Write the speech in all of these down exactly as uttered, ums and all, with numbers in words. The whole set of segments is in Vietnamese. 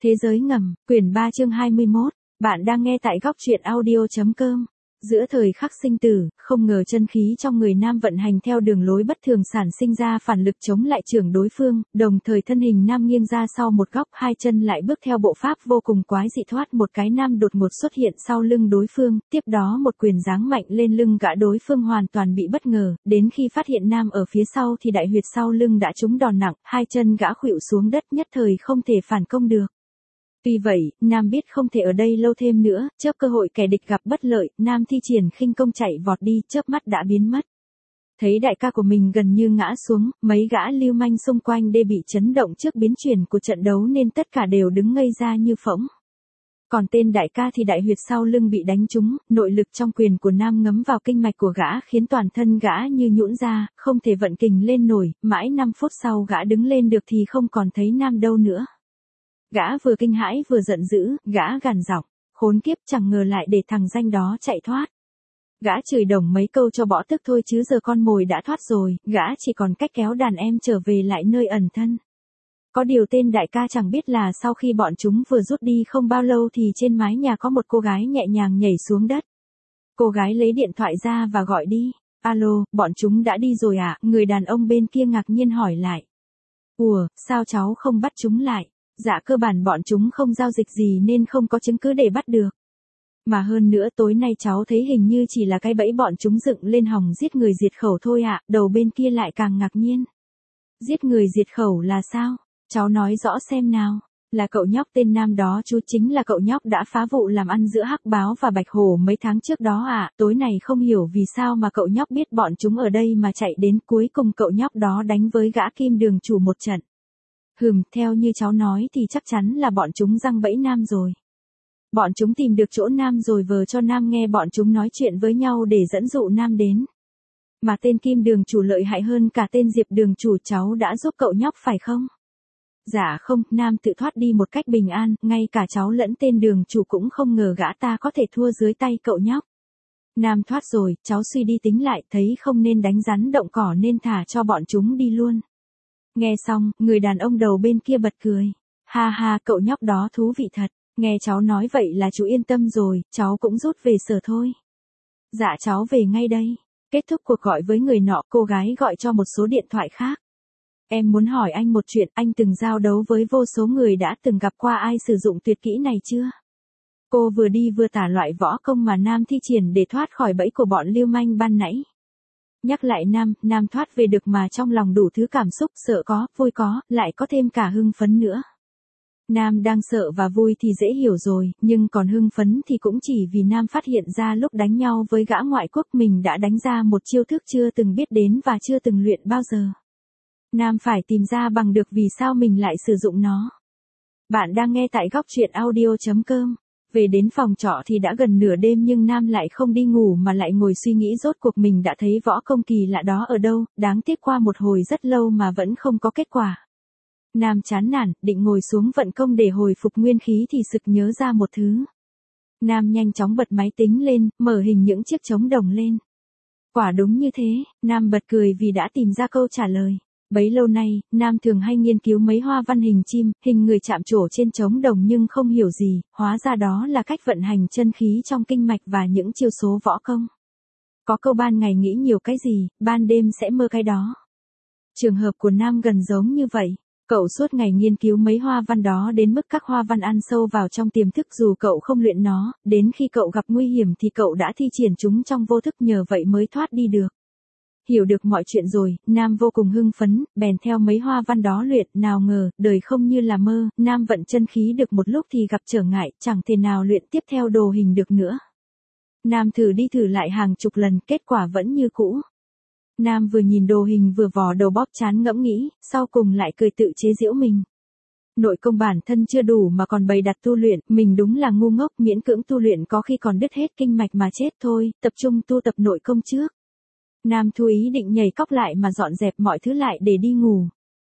Thế giới ngầm, quyển ba chương hai mươi mốt, bạn đang nghe tại góc truyện audio.com. Giữa thời khắc sinh tử, không ngờ chân khí trong người nam vận hành theo đường lối bất thường sản sinh ra phản lực chống lại trưởng đối phương, đồng thời thân hình nam nghiêng ra sau một góc, hai chân lại bước theo bộ pháp vô cùng quái dị thoát một cái nam đột ngột xuất hiện sau lưng đối phương, tiếp đó một quyền giáng mạnh lên lưng gã đối phương hoàn toàn bị bất ngờ, đến khi phát hiện nam ở phía sau thì đại huyệt sau lưng đã trúng đòn nặng, hai chân gã khuỵu xuống đất nhất thời không thể phản công được. Tuy vậy, Nam biết không thể ở đây lâu thêm nữa, chớp cơ hội kẻ địch gặp bất lợi, Nam thi triển khinh công chạy vọt đi, chớp mắt đã biến mất. Thấy đại ca của mình gần như ngã xuống, mấy gã lưu manh xung quanh đê bị chấn động trước biến chuyển của trận đấu nên tất cả đều đứng ngây ra như phỗng. Còn tên đại ca thì đại huyệt sau lưng bị đánh trúng, nội lực trong quyền của Nam ngấm vào kinh mạch của gã khiến toàn thân gã như nhũn ra, không thể vận kình lên nổi, mãi năm phút sau gã đứng lên được thì không còn thấy Nam đâu nữa. Gã vừa kinh hãi vừa giận dữ, gã gằn giọng, khốn kiếp chẳng ngờ lại để thằng danh đó chạy thoát. Gã chửi đồng mấy câu cho bỏ tức thôi chứ giờ con mồi đã thoát rồi, gã chỉ còn cách kéo đàn em trở về lại nơi ẩn thân. Có điều tên đại ca chẳng biết là sau khi bọn chúng vừa rút đi không bao lâu thì trên mái nhà có một cô gái nhẹ nhàng nhảy xuống đất. Cô gái lấy điện thoại ra và gọi đi, alo, bọn chúng đã đi rồi à, người đàn ông bên kia ngạc nhiên hỏi lại. Ủa, sao cháu không bắt chúng lại? Dạ cơ bản bọn chúng không giao dịch gì nên không có chứng cứ để bắt được. Mà hơn nữa tối nay cháu thấy hình như chỉ là cái bẫy bọn chúng dựng lên hòng giết người diệt khẩu thôi ạ, à, đầu bên kia lại càng ngạc nhiên. Giết người diệt khẩu là sao? Cháu nói rõ xem nào. Là cậu nhóc tên Nam đó chú, chính là cậu nhóc đã phá vụ làm ăn giữa Hắc Báo và Bạch Hổ mấy tháng trước đó à, tối nay không hiểu vì sao mà cậu nhóc biết bọn chúng ở đây mà chạy đến, cuối cùng cậu nhóc đó đánh với gã Kim Đường chủ một trận. Hừm, theo như cháu nói thì chắc chắn là bọn chúng giăng bẫy Nam rồi. Bọn chúng tìm được chỗ Nam rồi vờ cho Nam nghe bọn chúng nói chuyện với nhau để dẫn dụ Nam đến. Mà tên Kim Đường chủ lợi hại hơn cả tên Diệp Đường chủ, cháu đã giúp cậu nhóc phải không? Dạ không, Nam tự thoát đi một cách bình an, ngay cả cháu lẫn tên Đường chủ cũng không ngờ gã ta có thể thua dưới tay cậu nhóc. Nam thoát rồi, cháu suy đi tính lại thấy không nên đánh rắn động cỏ nên thả cho bọn chúng đi luôn. Nghe xong, người đàn ông đầu bên kia bật cười. Ha ha, cậu nhóc đó thú vị thật. Nghe cháu nói vậy là chú yên tâm rồi, cháu cũng rút về sở thôi. Dạ cháu về ngay đây. Kết thúc cuộc gọi với người nọ, cô gái gọi cho một số điện thoại khác. Em muốn hỏi anh một chuyện, anh từng giao đấu với vô số người, đã từng gặp qua ai sử dụng tuyệt kỹ này chưa? Cô vừa đi vừa tả loại võ công mà Nam thi triển để thoát khỏi bẫy của bọn lưu manh ban nãy. Nhắc lại Nam, Nam thoát về được mà trong lòng đủ thứ cảm xúc, sợ có, vui có, lại có thêm cả hưng phấn nữa. Nam đang sợ và vui thì dễ hiểu rồi, nhưng còn hưng phấn thì cũng chỉ vì Nam phát hiện ra lúc đánh nhau với gã ngoại quốc mình đã đánh ra một chiêu thức chưa từng biết đến và chưa từng luyện bao giờ. Nam phải tìm ra bằng được vì sao mình lại sử dụng nó. Bạn đang nghe tại góc truyện audio.com. Về đến phòng trọ thì đã gần nửa đêm nhưng Nam lại không đi ngủ mà lại ngồi suy nghĩ rốt cuộc mình đã thấy võ công kỳ lạ đó ở đâu, đáng tiếc qua một hồi rất lâu mà vẫn không có kết quả. Nam chán nản, định ngồi xuống vận công để hồi phục nguyên khí thì sực nhớ ra một thứ. Nam nhanh chóng bật máy tính lên, mở hình những chiếc trống đồng lên. Quả đúng như thế, Nam bật cười vì đã tìm ra câu trả lời. Bấy lâu nay, Nam thường hay nghiên cứu mấy hoa văn hình chim, hình người chạm trổ trên trống đồng nhưng không hiểu gì, hóa ra đó là cách vận hành chân khí trong kinh mạch và những chiêu số võ công. Có câu ban ngày nghĩ nhiều cái gì, ban đêm sẽ mơ cái đó. Trường hợp của Nam gần giống như vậy. Cậu suốt ngày nghiên cứu mấy hoa văn đó đến mức các hoa văn ăn sâu vào trong tiềm thức dù cậu không luyện nó, đến khi cậu gặp nguy hiểm thì cậu đã thi triển chúng trong vô thức, nhờ vậy mới thoát đi được. Hiểu được mọi chuyện rồi, Nam vô cùng hưng phấn, bèn theo mấy hoa văn đó luyện, nào ngờ, đời không như là mơ, Nam vận chân khí được một lúc thì gặp trở ngại, chẳng thể nào luyện tiếp theo đồ hình được nữa. Nam thử đi thử lại hàng chục lần, kết quả vẫn như cũ. Nam vừa nhìn đồ hình vừa vò đầu bóp chán ngẫm nghĩ, sau cùng lại cười tự chế giễu mình. Nội công bản thân chưa đủ mà còn bày đặt tu luyện, mình đúng là ngu ngốc, miễn cưỡng tu luyện có khi còn đứt hết kinh mạch mà chết thôi, tập trung tu tập nội công trước. Nam thu ý định nhảy cóc lại mà dọn dẹp mọi thứ lại để đi ngủ.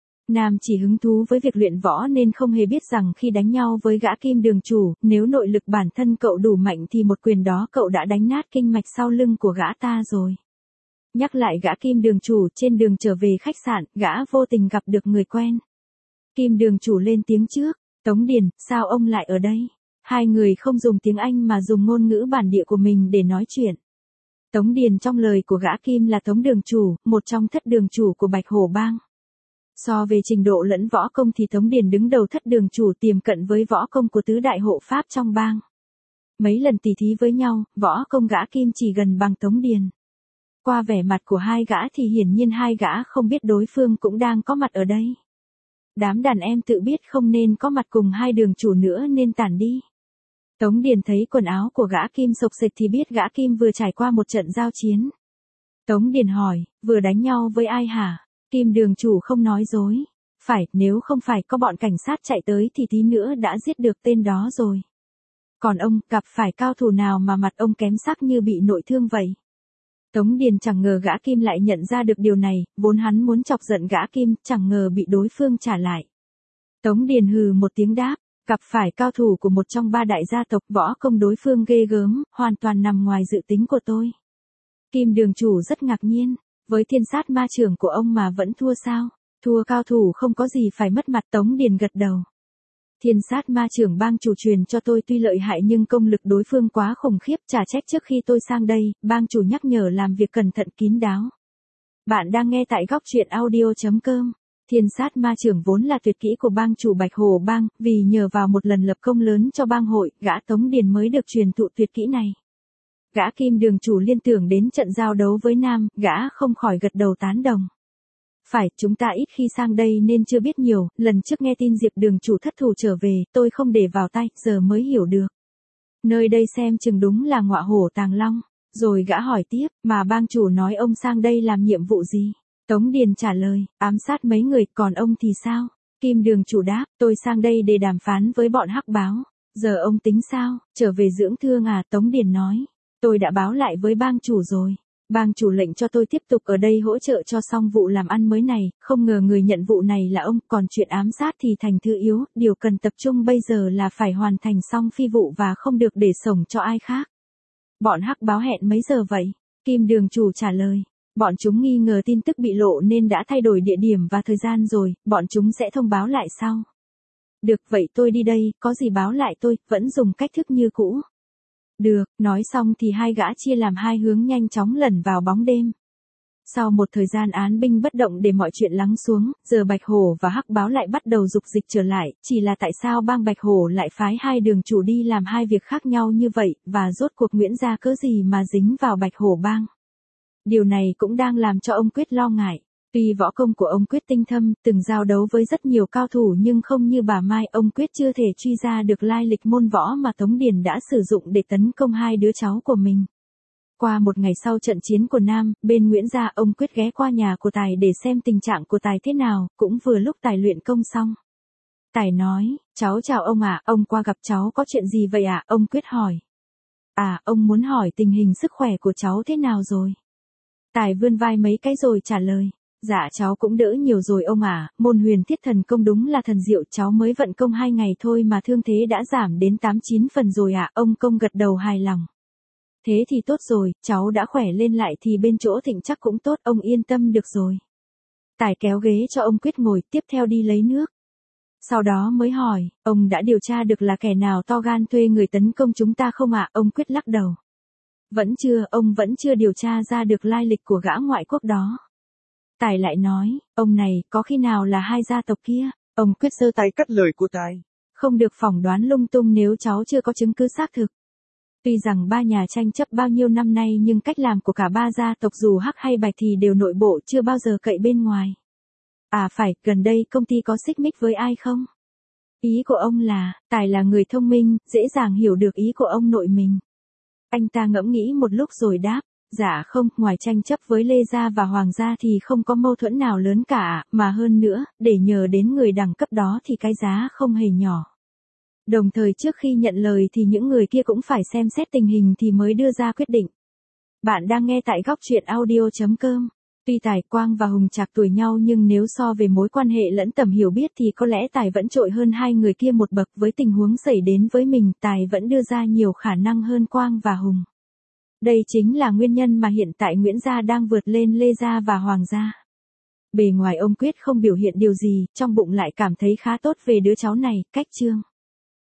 Nam chỉ hứng thú với việc luyện võ nên không hề biết rằng khi đánh nhau với gã Kim Đường chủ, nếu nội lực bản thân cậu đủ mạnh thì một quyền đó cậu đã đánh nát kinh mạch sau lưng của gã ta rồi. Nhắc lại gã Kim Đường chủ, trên đường trở về khách sạn, gã vô tình gặp được người quen. Kim Đường chủ lên tiếng trước, Tống Điền, sao ông lại ở đây? Hai người không dùng tiếng Anh mà dùng ngôn ngữ bản địa của mình để nói chuyện. Tống Điền trong lời của gã Kim là Tống đường chủ, một trong thất đường chủ của Bạch Hổ Bang. So về trình độ lẫn võ công thì Tống Điền đứng đầu thất đường chủ, tiềm cận với võ công của tứ đại hộ pháp trong bang. Mấy lần tỉ thí với nhau, võ công gã Kim chỉ gần bằng Tống Điền. Qua vẻ mặt của hai gã thì hiển nhiên hai gã không biết đối phương cũng đang có mặt ở đây. Đám đàn em tự biết không nên có mặt cùng hai đường chủ nữa nên tản đi. Tống Điền thấy quần áo của gã Kim xộc xệch thì biết gã Kim vừa trải qua một trận giao chiến. Tống Điền hỏi, vừa đánh nhau với ai hả? Kim đường chủ không nói dối. Phải, nếu không phải có bọn cảnh sát chạy tới thì tí nữa đã giết được tên đó rồi. Còn ông, gặp phải cao thủ nào mà mặt ông kém sắc như bị nội thương vậy? Tống Điền chẳng ngờ gã Kim lại nhận ra được điều này, vốn hắn muốn chọc giận gã Kim, chẳng ngờ bị đối phương trả lại. Tống Điền hừ một tiếng đáp, gặp phải cao thủ của một trong ba đại gia tộc, võ công đối phương ghê gớm, hoàn toàn nằm ngoài dự tính của tôi. Kim đường chủ rất ngạc nhiên, với thiên sát ma trưởng của ông mà vẫn thua sao? Thua cao thủ không có gì phải mất mặt. Tống Điền gật đầu. Thiên sát ma trưởng bang chủ truyền cho tôi tuy lợi hại nhưng công lực đối phương quá khủng khiếp, chả trách trước khi tôi sang đây, bang chủ nhắc nhở làm việc cẩn thận kín đáo. Bạn đang nghe tại góc truyện audio chấm com. Thiên sát ma trưởng vốn là tuyệt kỹ của bang chủ Bạch Hổ Bang, vì nhờ vào một lần lập công lớn cho bang hội, gã Tống Điền mới được truyền thụ tuyệt kỹ này. Gã Kim đường chủ liên tưởng đến trận giao đấu với Nam, gã không khỏi gật đầu tán đồng. Phải, chúng ta ít khi sang đây nên chưa biết nhiều, lần trước nghe tin Diệp đường chủ thất thủ trở về, tôi không để vào tay, giờ mới hiểu được. Nơi đây xem chừng đúng là ngọa hổ tàng long. Rồi gã hỏi tiếp, mà bang chủ nói ông sang đây làm nhiệm vụ gì? Tống Điền trả lời, ám sát mấy người, còn ông thì sao? Kim đường chủ đáp, tôi sang đây để đàm phán với bọn hắc báo. Giờ ông tính sao? Trở về dưỡng thương à? Tống Điền nói, tôi đã báo lại với bang chủ rồi. Bang chủ lệnh cho tôi tiếp tục ở đây hỗ trợ cho xong vụ làm ăn mới này, không ngờ người nhận vụ này là ông, còn chuyện ám sát thì thành thứ yếu, điều cần tập trung bây giờ là phải hoàn thành xong phi vụ và không được để sổng cho ai khác. Bọn hắc báo hẹn mấy giờ vậy? Kim đường chủ trả lời, bọn chúng nghi ngờ tin tức bị lộ nên đã thay đổi địa điểm và thời gian rồi, bọn chúng sẽ thông báo lại sau. Được, vậy tôi đi đây, có gì báo lại tôi, vẫn dùng cách thức như cũ. Được, nói xong thì hai gã chia làm hai hướng nhanh chóng lẩn vào bóng đêm. Sau một thời gian án binh bất động để mọi chuyện lắng xuống, giờ Bạch Hổ và Hắc Báo lại bắt đầu dục dịch trở lại, chỉ là tại sao bang Bạch Hổ lại phái hai đường chủ đi làm hai việc khác nhau như vậy, và rốt cuộc Nguyễn gia cớ gì mà dính vào Bạch Hổ bang. Điều này cũng đang làm cho ông Quyết lo ngại. Tuy võ công của ông Quyết tinh thâm, từng giao đấu với rất nhiều cao thủ nhưng không như bà Mai, ông Quyết chưa thể truy ra được lai lịch môn võ mà Tống Điền đã sử dụng để tấn công hai đứa cháu của mình. Qua một ngày sau trận chiến của Nam, bên Nguyễn gia, ông Quyết ghé qua nhà của Tài để xem tình trạng của Tài thế nào, cũng vừa lúc Tài luyện công xong. Tài nói, cháu chào ông ạ, ông qua gặp cháu có chuyện gì vậy ạ? Ông Quyết hỏi. À, ông muốn hỏi tình hình sức khỏe của cháu thế nào rồi? Tài vươn vai mấy cái rồi trả lời. Dạ cháu cũng đỡ nhiều rồi ông ạ, môn huyền thiết thần công đúng là thần diệu, cháu mới vận công hai ngày thôi mà thương thế đã giảm đến tám chín phần rồi ạ. Ông Công gật đầu hài lòng. Thế thì tốt rồi, cháu đã khỏe lên lại thì bên chỗ Thịnh chắc cũng tốt, ông yên tâm được rồi. Tài kéo ghế cho ông Quyết ngồi, tiếp theo đi lấy nước. Sau đó mới hỏi, ông đã điều tra được là kẻ nào to gan thuê người tấn công chúng ta không ạ? Ông Quyết lắc đầu. Vẫn chưa, ông vẫn chưa điều tra ra được lai lịch của gã ngoại quốc đó. Tài lại nói, ông này, có khi nào là hai gia tộc kia? Ông Quyết giơ tay cắt lời của Tài. Không được phỏng đoán lung tung nếu cháu chưa có chứng cứ xác thực. Tuy rằng ba nhà tranh chấp bao nhiêu năm nay nhưng cách làm của cả ba gia tộc dù hắc hay bạch thì đều nội bộ, chưa bao giờ cậy bên ngoài. À phải, gần đây công ty có xích mích với ai không? Ý của ông là, Tài là người thông minh, dễ dàng hiểu được ý của ông nội mình. Anh ta ngẫm nghĩ một lúc rồi đáp. Dạ không, ngoài tranh chấp với Lê Gia và Hoàng Gia thì không có mâu thuẫn nào lớn cả, mà hơn nữa, để nhờ đến người đẳng cấp đó thì cái giá không hề nhỏ. Đồng thời trước khi nhận lời thì những người kia cũng phải xem xét tình hình thì mới đưa ra quyết định. Bạn đang nghe tại góc truyện audio chấm com. Tuy Tài, Quang và Hùng Trạc tuổi nhau nhưng nếu so về mối quan hệ lẫn tầm hiểu biết thì có lẽ Tài vẫn trội hơn hai người kia một bậc. Với tình huống xảy đến với mình, Tài vẫn đưa ra nhiều khả năng hơn Quang và Hùng. Đây chính là nguyên nhân mà hiện tại Nguyễn Gia đang vượt lên Lê Gia và Hoàng Gia. Bề ngoài ông Quyết không biểu hiện điều gì, trong bụng lại cảm thấy khá tốt về đứa cháu này, cách Trương